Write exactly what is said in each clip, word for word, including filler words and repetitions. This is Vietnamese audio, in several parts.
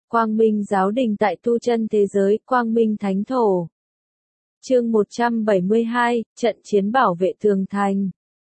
Quang Minh Giáo Đình tại tu chân thế giới, Quang Minh Thánh Thổ. Chương một trăm bảy mươi hai, trận chiến bảo vệ tường thành.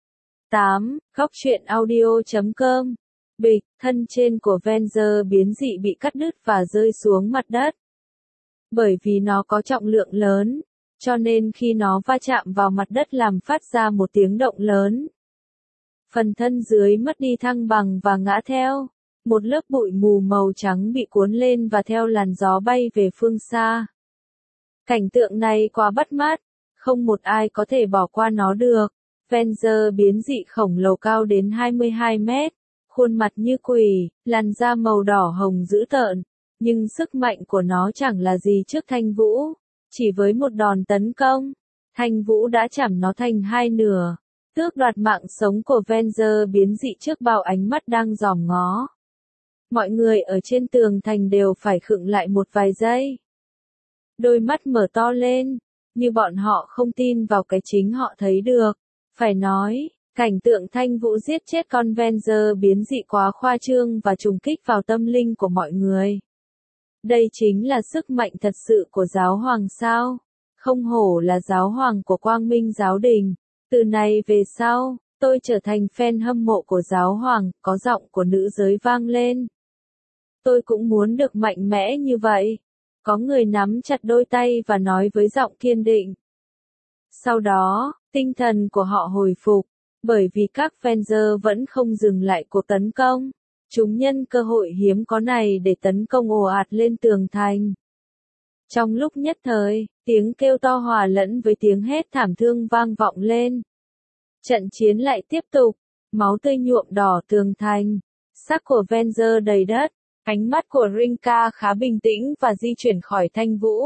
tám. Góc truyện audio chấm com. Bịch, thân trên của Venger biến dị bị cắt đứt và rơi xuống mặt đất. Bởi vì nó có trọng lượng lớn, cho nên khi nó va chạm vào mặt đất làm phát ra một tiếng động lớn. Phần thân dưới mất đi thăng bằng và ngã theo. Một lớp bụi mù màu trắng bị cuốn lên và theo làn gió bay về phương xa. Cảnh tượng này quá bắt mắt, không một ai có thể bỏ qua nó được. Venger biến dị khổng lồ cao đến hai mươi hai mét, khuôn mặt như quỷ, làn da màu đỏ hồng dữ tợn, nhưng sức mạnh của nó chẳng là gì trước Thanh Vũ. Chỉ với một đòn tấn công, Thanh Vũ đã chảm nó thành hai nửa, tước đoạt mạng sống của Venger biến dị trước bao ánh mắt đang dòm ngó. Mọi người ở trên tường thành đều phải khựng lại một vài giây. Đôi mắt mở to lên, như bọn họ không tin vào cái chính họ thấy được. Phải nói, cảnh tượng Thanh Vũ giết chết con Venger biến dị quá khoa trương và trùng kích vào tâm linh của mọi người. Đây chính là sức mạnh thật sự của giáo hoàng sao? Không hổ là giáo hoàng của Quang Minh Giáo Đình. Từ này về sau, tôi trở thành fan hâm mộ của giáo hoàng, có giọng của nữ giới vang lên. Tôi cũng muốn được mạnh mẽ như vậy. Có người nắm chặt đôi tay và nói với giọng kiên định. Sau đó, tinh thần của họ hồi phục, bởi vì các Venger vẫn không dừng lại cuộc tấn công. Chúng nhân cơ hội hiếm có này để tấn công ồ ạt lên tường thành. Trong lúc nhất thời, tiếng kêu to hòa lẫn với tiếng hét thảm thương vang vọng lên. Trận chiến lại tiếp tục, máu tươi nhuộm đỏ tường thành, xác của Venger đầy đất. Ánh mắt của Rinka khá bình tĩnh và di chuyển khỏi Thanh Vũ.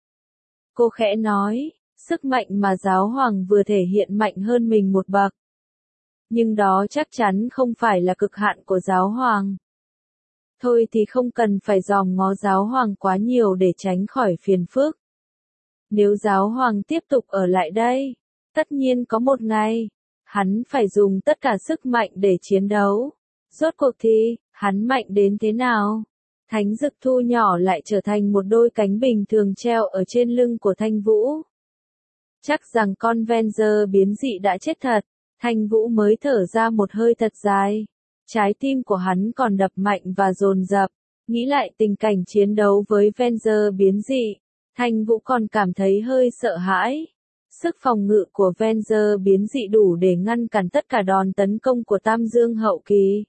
Cô khẽ nói, sức mạnh mà giáo hoàng vừa thể hiện mạnh hơn mình một bậc. Nhưng đó chắc chắn không phải là cực hạn của giáo hoàng. Thôi thì không cần phải dòm ngó giáo hoàng quá nhiều để tránh khỏi phiền phức. Nếu giáo hoàng tiếp tục ở lại đây, tất nhiên có một ngày, hắn phải dùng tất cả sức mạnh để chiến đấu. Rốt cuộc thì, hắn mạnh đến thế nào? Thánh Dực thu nhỏ lại trở thành một đôi cánh bình thường treo ở trên lưng của Thanh Vũ. Chắc rằng con Venger biến dị đã chết thật, Thanh Vũ mới thở ra một hơi thật dài. Trái tim của hắn còn đập mạnh và dồn dập, nghĩ lại tình cảnh chiến đấu với Venger biến dị, Thanh Vũ còn cảm thấy hơi sợ hãi. Sức phòng ngự của Venger biến dị đủ để ngăn cản tất cả đòn tấn công của Tam Dương hậu kỳ.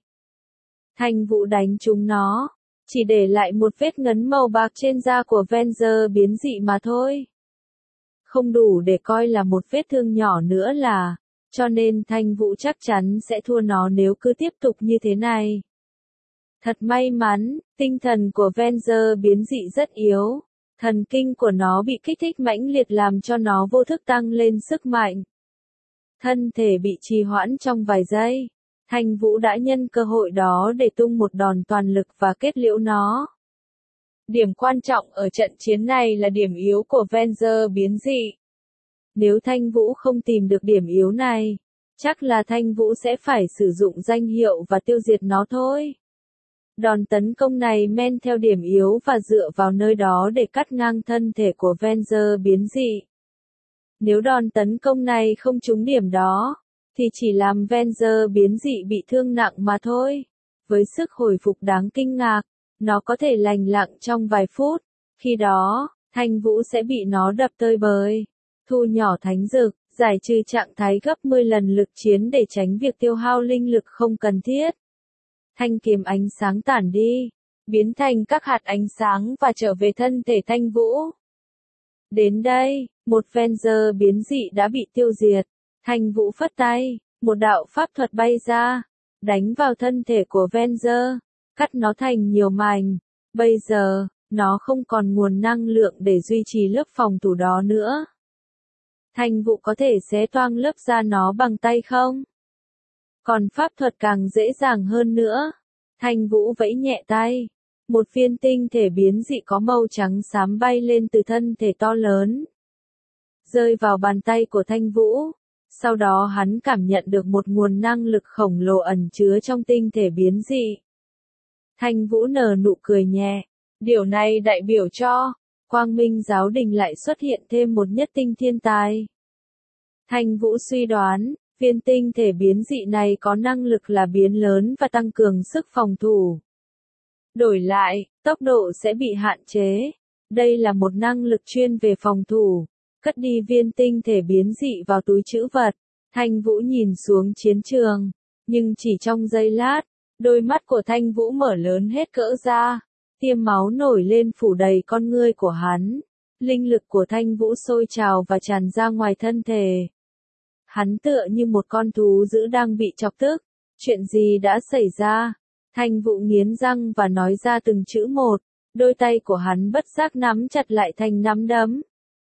Thanh Vũ đánh trúng nó, chỉ để lại một vết ngấn màu bạc trên da của Venger biến dị mà thôi. Không đủ để coi là một vết thương nhỏ nữa là, cho nên Thanh Vũ chắc chắn sẽ thua nó nếu cứ tiếp tục như thế này. Thật may mắn, tinh thần của Venger biến dị rất yếu, thần kinh của nó bị kích thích mãnh liệt làm cho nó vô thức tăng lên sức mạnh. Thân thể bị trì hoãn trong vài giây. Thanh Vũ đã nhân cơ hội đó để tung một đòn toàn lực và kết liễu nó. Điểm quan trọng ở trận chiến này là điểm yếu của Venger biến dị. Nếu Thanh Vũ không tìm được điểm yếu này, chắc là Thanh Vũ sẽ phải sử dụng danh hiệu và tiêu diệt nó thôi. Đòn tấn công này men theo điểm yếu và dựa vào nơi đó để cắt ngang thân thể của Venger biến dị. Nếu đòn tấn công này không trúng điểm đó, thì chỉ làm Venger biến dị bị thương nặng mà thôi. Với sức hồi phục đáng kinh ngạc, nó có thể lành lặng trong vài phút. Khi đó, Thanh Vũ sẽ bị nó đập tơi bời. Thu nhỏ Thánh Dực, giải trừ trạng thái gấp mười lần lực chiến để tránh việc tiêu hao linh lực không cần thiết. Thanh kiếm ánh sáng tản đi, biến thành các hạt ánh sáng và trở về thân thể Thanh Vũ. Đến đây, một Venger biến dị đã bị tiêu diệt. Thanh Vũ phất tay, một đạo pháp thuật bay ra, đánh vào thân thể của Venger, cắt nó thành nhiều mảnh. Bây giờ, nó không còn nguồn năng lượng để duy trì lớp phòng thủ đó nữa. Thanh Vũ có thể xé toang lớp da nó bằng tay không? Còn pháp thuật càng dễ dàng hơn nữa. Thanh Vũ vẫy nhẹ tay. Một viên tinh thể biến dị có màu trắng xám bay lên từ thân thể to lớn. Rơi vào bàn tay của Thanh Vũ. Sau đó hắn cảm nhận được một nguồn năng lực khổng lồ ẩn chứa trong tinh thể biến dị. Thanh Vũ nở nụ cười nhẹ, Điều này đại biểu cho, Quang Minh giáo đình lại xuất hiện thêm một nhất tinh thiên tài. Thanh Vũ suy đoán, viên tinh thể biến dị này có năng lực là biến lớn và tăng cường sức phòng thủ. Đổi lại, tốc độ sẽ bị hạn chế. Đây là một năng lực chuyên về phòng thủ. Cất đi viên tinh thể biến dị vào túi trữ vật. Thanh Vũ nhìn xuống chiến trường. Nhưng chỉ trong giây lát, đôi mắt của Thanh Vũ mở lớn hết cỡ ra. Tiêm máu nổi lên phủ đầy con ngươi của hắn. Linh lực của Thanh Vũ sôi trào và tràn ra ngoài thân thể. Hắn tựa như một con thú dữ đang bị chọc tức. Chuyện gì đã xảy ra? Thanh Vũ nghiến răng và nói ra từng chữ một. Đôi tay của hắn bất giác nắm chặt lại thành nắm đấm.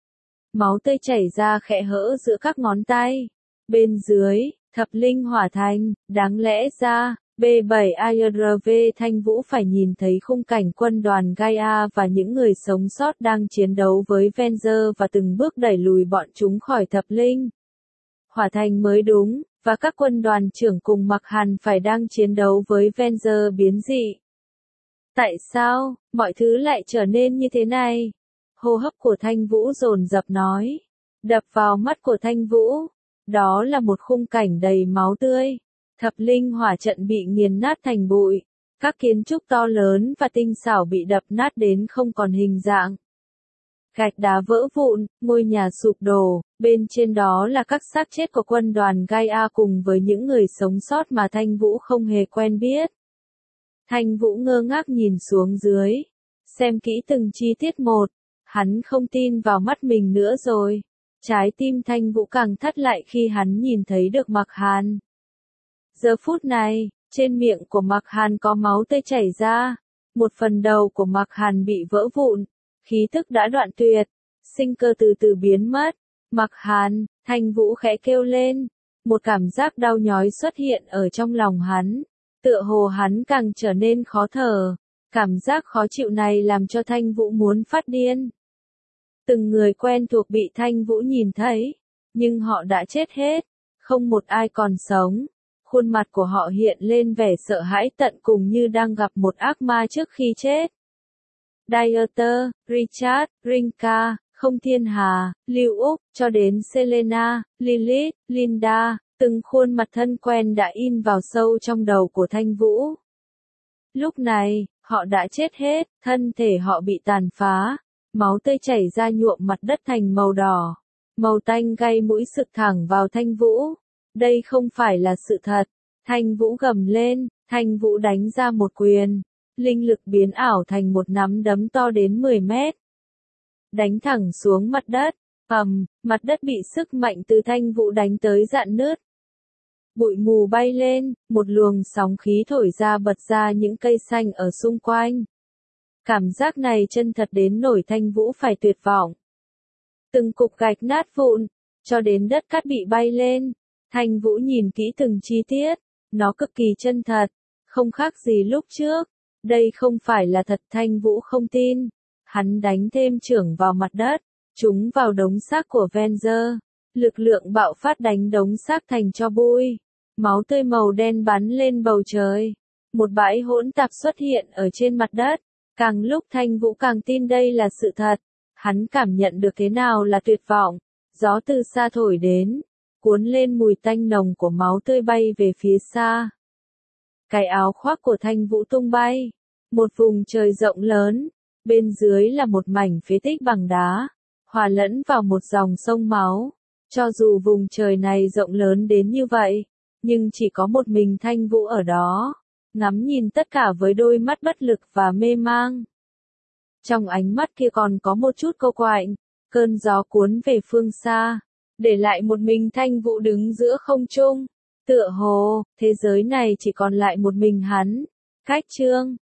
Máu tươi chảy ra khẽ hở giữa các ngón tay. Bên dưới, thập linh hỏa thành, đáng lẽ ra, B bảy I R V Thanh Vũ phải nhìn thấy khung cảnh quân đoàn Gaia và những người sống sót đang chiến đấu với Venger và từng bước đẩy lùi bọn chúng khỏi thập linh hỏa thành mới đúng, và các quân đoàn trưởng cùng Mặc Hàn phải đang chiến đấu với Venger biến dị. Tại sao, mọi thứ lại trở nên như thế này? Hô hấp của Thanh Vũ dồn dập nói. Đập vào mắt của Thanh Vũ. Đó là một khung cảnh đầy máu tươi. Thập linh hỏa trận bị nghiền nát thành bụi. Các kiến trúc to lớn và tinh xảo bị đập nát đến không còn hình dạng. Gạch đá vỡ vụn, ngôi nhà sụp đổ, bên trên đó là các xác chết của quân đoàn Gaia cùng với những người sống sót mà Thanh Vũ không hề quen biết. Thanh Vũ ngơ ngác nhìn xuống dưới, xem kỹ từng chi tiết một, hắn không tin vào mắt mình nữa rồi. Trái tim Thanh Vũ càng thắt lại khi hắn nhìn thấy được Mặc Hàn. Giờ phút này, trên miệng của Mặc Hàn có máu tươi chảy ra, một phần đầu của Mặc Hàn bị vỡ vụn, khí tức đã đoạn tuyệt, sinh cơ từ từ biến mất. Mặc Hàn, Thanh Vũ khẽ kêu lên, một cảm giác đau nhói xuất hiện ở trong lòng hắn. Tựa hồ hắn càng trở nên khó thở. Cảm giác khó chịu này làm cho Thanh Vũ muốn phát điên. Từng người quen thuộc bị Thanh Vũ nhìn thấy, nhưng họ đã chết hết, không một ai còn sống. Khuôn mặt của họ hiện lên vẻ sợ hãi tận cùng như đang gặp một ác ma trước khi chết. Dieter, Richard, Rinka, Không Thiên Hà, Lưu Úc, cho đến Selena, Lilith, Linda. Từng khuôn mặt thân quen đã in vào sâu trong đầu của Thanh Vũ. Lúc này, họ đã chết hết, thân thể họ bị tàn phá, máu tươi chảy ra nhuộm mặt đất thành màu đỏ. Màu tanh gây mũi sực thẳng vào Thanh Vũ. Đây không phải là sự thật. Thanh Vũ gầm lên, Thanh Vũ đánh ra một quyền. Linh lực biến ảo thành một nắm đấm to đến mười mét. Đánh thẳng xuống mặt đất. Ầm, mặt đất bị sức mạnh từ Thanh Vũ đánh tới rạn nứt. Bụi mù bay lên, một luồng sóng khí thổi ra bật ra những cây xanh ở xung quanh. Cảm giác này chân thật đến nỗi Thanh Vũ phải tuyệt vọng. Từng cục gạch nát vụn, cho đến đất cát bị bay lên. Thanh Vũ nhìn kỹ từng chi tiết, nó cực kỳ chân thật, không khác gì lúc trước. Đây không phải là thật, Thanh Vũ không tin. Hắn đánh thêm chưởng vào mặt đất, trúng vào đống xác của Venger. Lực lượng bạo phát đánh đống xác thành tro bụi. Máu tươi màu đen bắn lên bầu trời. Một bãi hỗn tạp xuất hiện ở trên mặt đất. Càng lúc Thanh Vũ càng tin đây là sự thật. Hắn cảm nhận được thế nào là tuyệt vọng. Gió từ xa thổi đến, cuốn lên mùi tanh nồng của máu tươi bay về phía xa. Cái áo khoác của Thanh Vũ tung bay. Một vùng trời rộng lớn. Bên dưới là một mảnh phế tích bằng đá, hòa lẫn vào một dòng sông máu. Cho dù vùng trời này rộng lớn đến như vậy, nhưng chỉ có một mình Thanh Vũ ở đó, ngắm nhìn tất cả với đôi mắt bất lực và mê mang. Trong ánh mắt kia còn có một chút câu quạnh, cơn gió cuốn về phương xa, để lại một mình Thanh Vũ đứng giữa không trung. Tựa hồ, thế giới này chỉ còn lại một mình hắn. Cách chương